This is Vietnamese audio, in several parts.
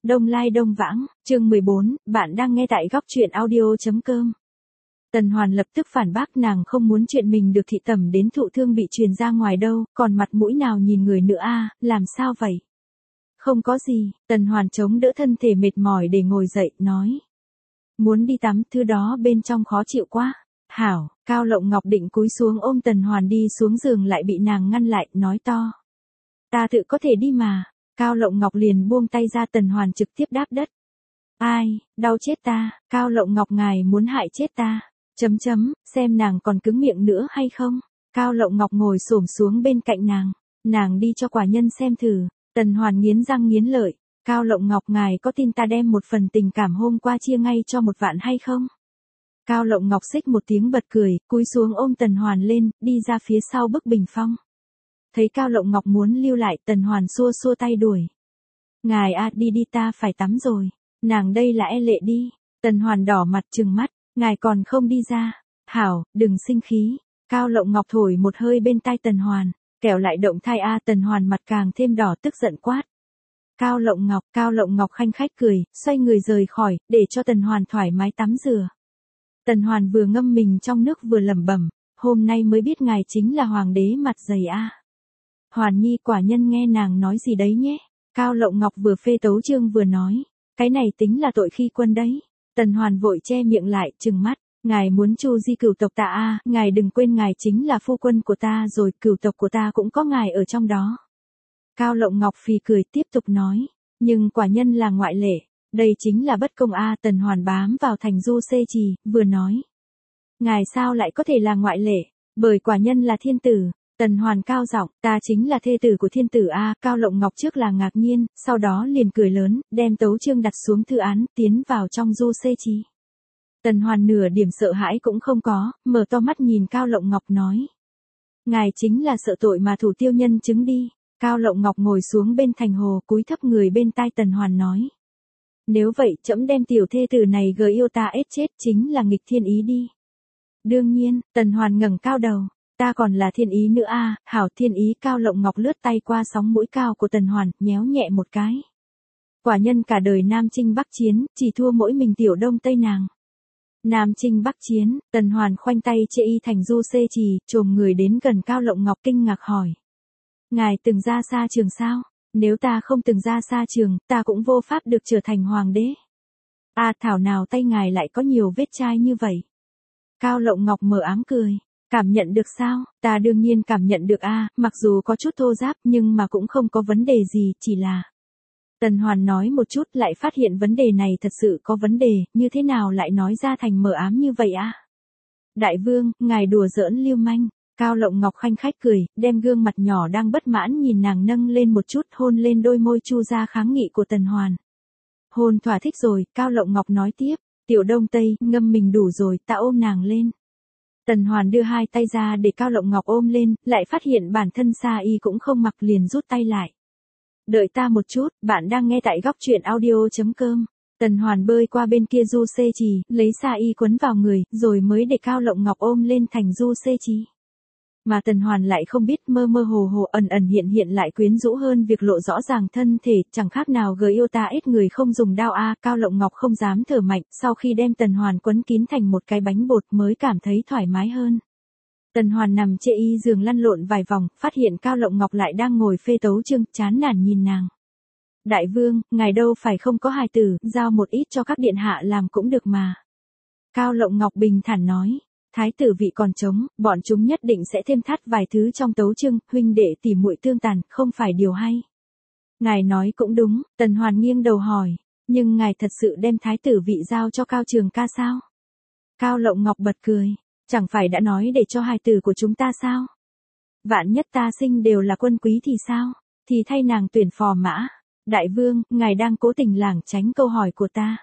Đông Lai Đông Vãng, chương 14, bạn đang nghe tại góc truyện audio.com. Tần Hoàn lập tức phản bác, nàng không muốn chuyện mình được thị tẩm đến thụ thương bị truyền ra ngoài đâu, còn mặt mũi nào nhìn người nữa a, làm sao vậy? Không có gì, Tần Hoàn chống đỡ thân thể mệt mỏi để ngồi dậy, nói. Muốn đi tắm, thứ đó bên trong khó chịu quá. Hảo, Cao Lộng Ngọc định cúi xuống ôm Tần Hoàn đi xuống giường lại bị nàng ngăn lại, nói to. Ta tự có thể đi mà. Cao Lộng Ngọc liền buông tay ra, Tần Hoàn trực tiếp đáp đất. Ai, đau chết ta, Cao Lộng Ngọc ngài muốn hại chết ta. Xem nàng còn cứng miệng nữa hay không. Cao Lộng Ngọc ngồi xổm xuống bên cạnh nàng đi cho quả nhân xem thử. Tần Hoàn nghiến răng nghiến lợi. Cao Lộng Ngọc ngài có tin ta đem một phần tình cảm hôm qua chia ngay cho 1 vạn hay không? Cao Lộng Ngọc xích một tiếng bật cười, cúi xuống ôm Tần Hoàn lên, đi ra phía sau bức bình phong. Thấy Cao Lộng Ngọc muốn lưu lại, Tần Hoàn xua xua tay đuổi. Ngài đi đi, ta phải tắm rồi. Nàng đây là e lệ đi. Tần Hoàn đỏ mặt trừng mắt, ngài còn không đi ra. Hảo, đừng sinh khí. Cao Lộng Ngọc thổi một hơi bên tai Tần Hoàn, kẻo lại động thai Tần Hoàn mặt càng thêm đỏ, tức giận quát. Cao Lộng Ngọc khanh khách cười, xoay người rời khỏi, để cho Tần Hoàn thoải mái tắm rửa. Tần Hoàn vừa ngâm mình trong nước vừa lẩm bẩm, hôm nay mới biết ngài chính là hoàng đế mặt dày Hoàn Nhi, quả nhân nghe nàng nói gì đấy nhé. Cao Lộng Ngọc vừa phê tấu chương vừa nói, cái này tính là tội khi quân đấy. Tần Hoàn vội che miệng lại, trừng mắt, ngài muốn chu di cửu tộc ta ngài đừng quên ngài chính là phu quân của ta rồi, cửu tộc của ta cũng có ngài ở trong đó. Cao Lộng Ngọc phì cười tiếp tục nói, nhưng quả nhân là ngoại lệ, đây chính là bất công Tần Hoàn bám vào thành du xê trì, vừa nói. Ngài sao lại có thể là ngoại lệ, bởi quả nhân là thiên tử. Tần Hoàn cao giọng, ta chính là thê tử của thiên tử Cao Lộng Ngọc trước là ngạc nhiên, sau đó liền cười lớn, đem tấu chương đặt xuống thư án, tiến vào trong du xê trì. Tần Hoàn nửa điểm sợ hãi cũng không có, mở to mắt nhìn Cao Lộng Ngọc nói. Ngài chính là sợ tội mà thủ tiêu nhân chứng đi. Cao Lộng Ngọc ngồi xuống bên thành hồ, cúi thấp người bên tai Tần Hoàn nói. Nếu vậy, trẫm đem tiểu thê tử này gờ yêu ta ết chết, chính là nghịch thiên ý đi. Đương nhiên, Tần Hoàn ngẩng cao đầu. Ta còn là thiên ý nữa hảo thiên ý. Cao Lộng Ngọc lướt tay qua sóng mũi cao của Tần Hoàn, nhéo nhẹ một cái. Quả nhân cả đời Nam Chinh Bắc Chiến, chỉ thua mỗi mình tiểu Đông Tây nàng. Nam Chinh Bắc Chiến, Tần Hoàn khoanh tay chê y thành du xê trì, chồm người đến gần Cao Lộng Ngọc kinh ngạc hỏi. Ngài từng ra xa trường sao? Nếu ta không từng ra xa trường, ta cũng vô pháp được trở thành hoàng đế. Thảo nào tay ngài lại có nhiều vết chai như vậy? Cao Lộng Ngọc mờ ám cười. Cảm nhận được sao? Ta đương nhiên cảm nhận được mặc dù có chút thô ráp nhưng mà cũng không có vấn đề gì, chỉ là. Tần Hoàn nói một chút lại phát hiện vấn đề này thật sự có vấn đề, như thế nào lại nói ra thành mờ ám như vậy Đại vương, ngài đùa giỡn lưu manh. Cao Lộng Ngọc khanh khách cười, đem gương mặt nhỏ đang bất mãn nhìn nàng nâng lên một chút, hôn lên đôi môi chu ra kháng nghị của Tần Hoàn. Hôn thỏa thích rồi, Cao Lộng Ngọc nói tiếp, tiểu Đông Tây, ngâm mình đủ rồi, ta ôm nàng lên. Tần Hoàn đưa hai tay ra để Cao Lộng Ngọc ôm lên, lại phát hiện bản thân sa y cũng không mặc liền rút tay lại. Đợi ta một chút, bạn đang nghe tại góc truyện audio.com. Tần Hoàn bơi qua bên kia du xê trì, lấy sa y quấn vào người, rồi mới để Cao Lộng Ngọc ôm lên thành du xê trì. Mà Tần Hoàn lại không biết, mơ mơ hồ hồ ẩn ẩn hiện lại quyến rũ hơn việc lộ rõ ràng thân thể, chẳng khác nào gờ yêu ta ết người không dùng đao Cao Lộng Ngọc không dám thở mạnh, sau khi đem Tần Hoàn quấn kín thành một cái bánh bột mới cảm thấy thoải mái hơn. Tần Hoàn nằm chê y giường lăn lộn vài vòng, phát hiện Cao Lộng Ngọc lại đang ngồi phê tấu chương, chán nản nhìn nàng. Đại vương, ngài đâu phải không có hài tử, giao một ít cho các điện hạ làm cũng được mà. Cao Lộng Ngọc bình thản nói. Thái tử vị còn trống, bọn chúng nhất định sẽ thêm thắt vài thứ trong tấu chương, huynh đệ tỉ muội tương tàn, không phải điều hay. Ngài nói cũng đúng, Tần Hoàn nghiêng đầu hỏi, nhưng ngài thật sự đem thái tử vị giao cho Cao Trường Ca sao? Cao Lộng Ngọc bật cười, chẳng phải đã nói để cho hài tử của chúng ta sao? Vạn nhất ta sinh đều là quân quý thì sao? Thì thay nàng tuyển phò mã. Đại vương, ngài đang cố tình lảng tránh câu hỏi của ta.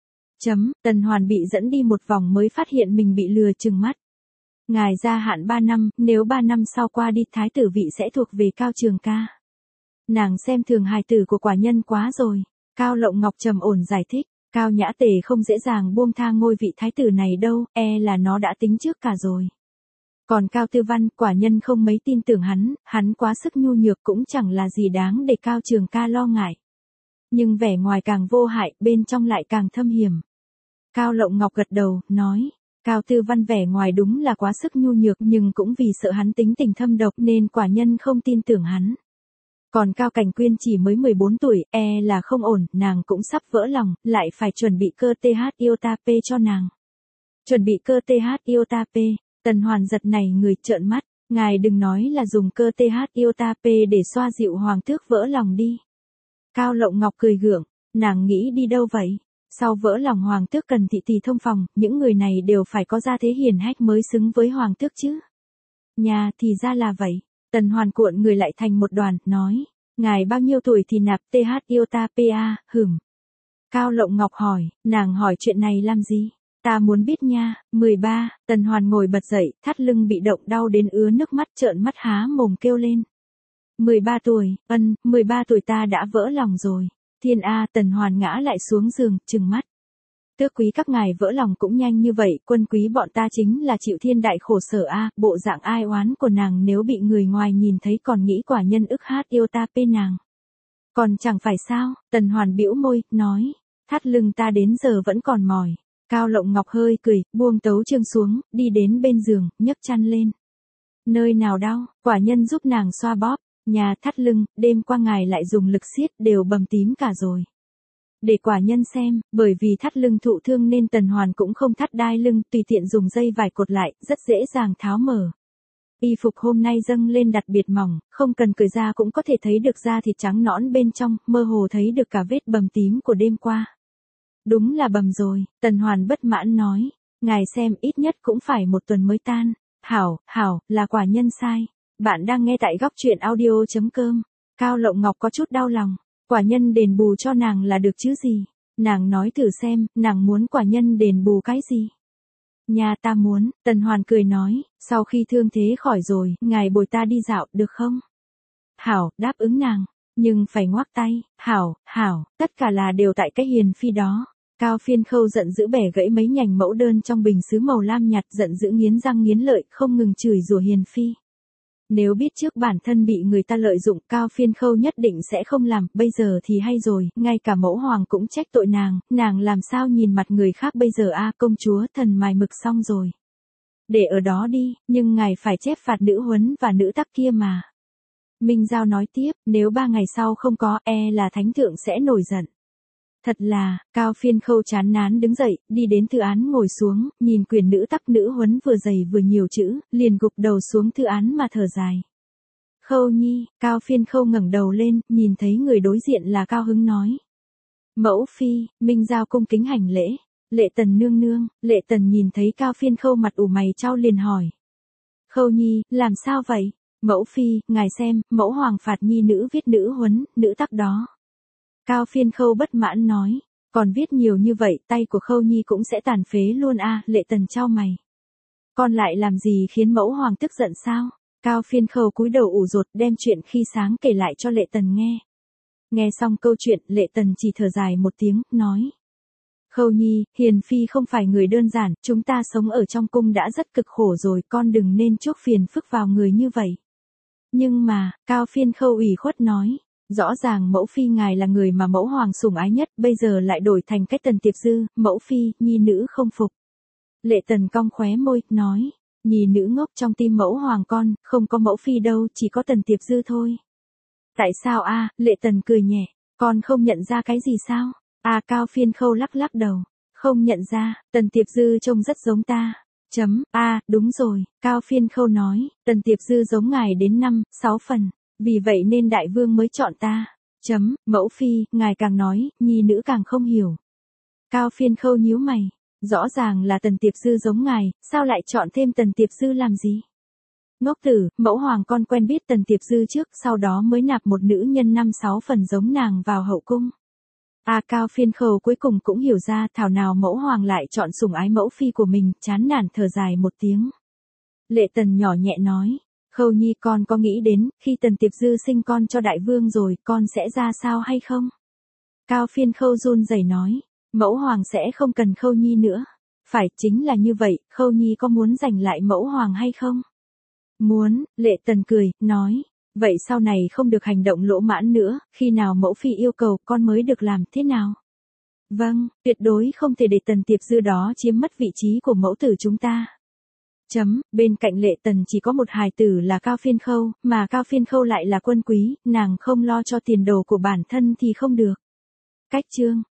Tần Hoàn bị dẫn đi một vòng mới phát hiện mình bị lừa, trừng mắt. Ngài gia hạn 3 năm, nếu 3 năm sau qua đi thái tử vị sẽ thuộc về Cao Trường Ca. Nàng xem thường hài tử của quả nhân quá rồi. Cao Lộng Ngọc trầm ổn giải thích, Cao Nhã Tề không dễ dàng buông tha ngôi vị thái tử này đâu, là nó đã tính trước cả rồi. Còn Cao Tư Văn, quả nhân không mấy tin tưởng hắn quá sức nhu nhược cũng chẳng là gì đáng để Cao Trường Ca lo ngại. nhưng vẻ ngoài càng vô hại, bên trong lại càng thâm hiểm. Cao Lộng Ngọc gật đầu, nói, Cao Tư Văn vẻ ngoài đúng là quá sức nhu nhược, nhưng cũng vì sợ hắn tính tình thâm độc nên quả nhân không tin tưởng hắn. Còn Cao Cảnh Quyên chỉ mới 14 tuổi, là không ổn, nàng cũng sắp vỡ lòng, lại phải chuẩn bị cơ TH Iota P cho nàng. Chuẩn bị cơ TH Iota P, Tần Hoàn giật này người trợn mắt, ngài đừng nói là dùng cơ TH Iota P để xoa dịu hoàng tước vỡ lòng đi. Cao Lộng Ngọc cười gượng, nàng nghĩ đi đâu vậy? Sau vỡ lòng hoàng tước cần thị tỳ thông phòng, những người này đều phải có gia thế hiển hách mới xứng với hoàng tước chứ. Nhà thì ra là vậy. Tần Hoàn cuộn người lại thành một đoàn, nói, ngài bao nhiêu tuổi thì nạp TH Iota PA, hửm. Cao Lộng Ngọc hỏi, nàng hỏi chuyện này làm gì? Ta muốn biết nha. 13, Tần Hoàn ngồi bật dậy, thắt lưng bị động đau đến ứa nước mắt, trợn mắt há mồm kêu lên. 13 tuổi, 13 tuổi ta đã vỡ lòng rồi. Thiên A, Tần Hoàn ngã lại xuống giường, trừng mắt. Tước quý các ngài vỡ lòng cũng nhanh như vậy, quân quý bọn ta chính là chịu thiên đại khổ sở A, bộ dạng ai oán của nàng nếu bị người ngoài nhìn thấy còn nghĩ quả nhân ức hát yêu ta pê nàng. Còn chẳng phải sao, Tần Hoàn bĩu môi, nói, thắt lưng ta đến giờ vẫn còn mỏi. Cao Lộng Ngọc hơi cười, buông tấu chương xuống, đi đến bên giường, nhấc chăn lên. Nơi nào đau, quả nhân giúp nàng xoa bóp, nhà thắt lưng, đêm qua ngài lại dùng lực siết đều bầm tím cả rồi. Để quả nhân xem, bởi vì thắt lưng thụ thương nên Tần Hoàn cũng không thắt đai lưng, tùy tiện dùng dây vải cột lại, rất dễ dàng tháo mở. Y phục hôm nay dâng lên đặc biệt mỏng, không cần cởi ra cũng có thể thấy được da thịt trắng nõn bên trong, mơ hồ thấy được cả vết bầm tím của đêm qua. Đúng là bầm rồi, Tần Hoàn bất mãn nói, ngài xem ít nhất cũng phải 1 tuần mới tan. Hảo, là quả nhân sai. Bạn đang nghe tại góc truyện audio.com. Cao Lộng Ngọc có chút đau lòng. Quả nhân đền bù cho nàng là được chứ gì. Nàng nói thử xem, nàng muốn quả nhân đền bù cái gì. Nhà ta muốn, Tần Hoàn cười nói, sau khi thương thế khỏi rồi, ngài bồi ta đi dạo, được không? Hảo, đáp ứng nàng. Nhưng phải ngoác tay, hảo, tất cả là đều tại cái hiền phi đó. Cao Phiên Khâu giận dữ bẻ gãy mấy nhành mẫu đơn trong bình sứ màu lam nhạt, giận dữ nghiến răng nghiến lợi, không ngừng chửi rủa hiền phi. Nếu biết trước bản thân bị người ta lợi dụng, Cao Phiên Khâu nhất định sẽ không làm, bây giờ thì hay rồi, ngay cả mẫu hoàng cũng trách tội nàng làm sao nhìn mặt người khác bây giờ a, công chúa thần mài mực xong rồi. Để ở đó đi, nhưng ngài phải chép phạt nữ huấn và nữ tắc kia mà. Minh Giao nói tiếp, nếu 3 ngày sau không có, là thánh thượng sẽ nổi giận. Thật là, Cao Phiên Khâu chán nán đứng dậy, đi đến thư án ngồi xuống, nhìn quyển nữ tắc nữ huấn vừa dày vừa nhiều chữ, liền gục đầu xuống thư án mà thở dài. Khâu nhi, Cao Phiên Khâu ngẩng đầu lên, nhìn thấy người đối diện là Cao Hứng nói. Mẫu phi, Minh Giao cung kính hành lễ. Lệ Tần nương nương, Lệ Tần nhìn thấy Cao Phiên Khâu mặt ủ mày chau liền hỏi. Khâu nhi, làm sao vậy? Mẫu phi, ngài xem, mẫu hoàng phạt nhi nữ viết nữ huấn, nữ tắc đó. Cao Phiên Khâu bất mãn nói, còn viết nhiều như vậy, tay của Khâu nhi cũng sẽ tàn phế luôn a. Lệ Tần chau mày. Con lại làm gì khiến mẫu hoàng tức giận sao? Cao Phiên Khâu cúi đầu ủ rột đem chuyện khi sáng kể lại cho Lệ Tần nghe. Nghe xong câu chuyện, Lệ Tần chỉ thở dài một tiếng, nói. Khâu nhi, hiền phi không phải người đơn giản, chúng ta sống ở trong cung đã rất cực khổ rồi, con đừng nên chuốc phiền phức vào người như vậy. Nhưng mà, Cao Phiên Khâu ủy khuất nói, rõ ràng mẫu phi ngài là người mà mẫu hoàng sủng ái nhất, bây giờ lại đổi thành cái Tần Tiệp Dư, mẫu phi, nhi nữ không phục. Lệ Tần cong khóe môi, nói, nhi nữ ngốc trong tim mẫu hoàng con, không có mẫu phi đâu, chỉ có Tần Tiệp Dư thôi. Tại sao a? Lệ Tần cười nhẹ, con không nhận ra cái gì sao? Cao Phiên Khâu lắc lắc đầu, không nhận ra, Tần Tiệp Dư trông rất giống ta. Đúng rồi, Cao Phiên Khâu nói, Tần Tiệp Dư giống ngài đến 5-6 phần, vì vậy nên đại vương mới chọn ta. Mẫu phi, ngài càng nói, nhi nữ càng không hiểu. Cao Phiên Khâu nhíu mày, rõ ràng là Tần Tiệp Dư giống ngài, sao lại chọn thêm Tần Tiệp Dư làm gì? Ngốc tử, mẫu hoàng con quen biết Tần Tiệp Dư trước, sau đó mới nạp một nữ nhân 5-6 phần giống nàng vào hậu cung. Cao Phiên Khâu cuối cùng cũng hiểu ra, thảo nào mẫu hoàng lại chọn sủng ái mẫu phi của mình, chán nản thở dài một tiếng. Lệ Tần nhỏ nhẹ nói, Khâu nhi con có nghĩ đến, khi Tần Tiệp Dư sinh con cho đại vương rồi, con sẽ ra sao hay không? Cao Phiên Khâu run rẩy nói, mẫu hoàng sẽ không cần Khâu nhi nữa. Phải, chính là như vậy, Khâu nhi có muốn giành lại mẫu hoàng hay không? Muốn, Lệ Tần cười, nói, Vậy sau này không được hành động lỗ mãn nữa, khi nào mẫu phi yêu cầu con mới được làm thế nào? Vâng, tuyệt đối không thể để Tần Tiệp Dư đó chiếm mất vị trí của mẫu tử chúng ta. Bên cạnh Lệ Tần chỉ có một hài tử là Cao Phiên Khâu, mà Cao Phiên Khâu lại là quân quý, nàng không lo cho tiền đồ của bản thân thì không được. Cách chương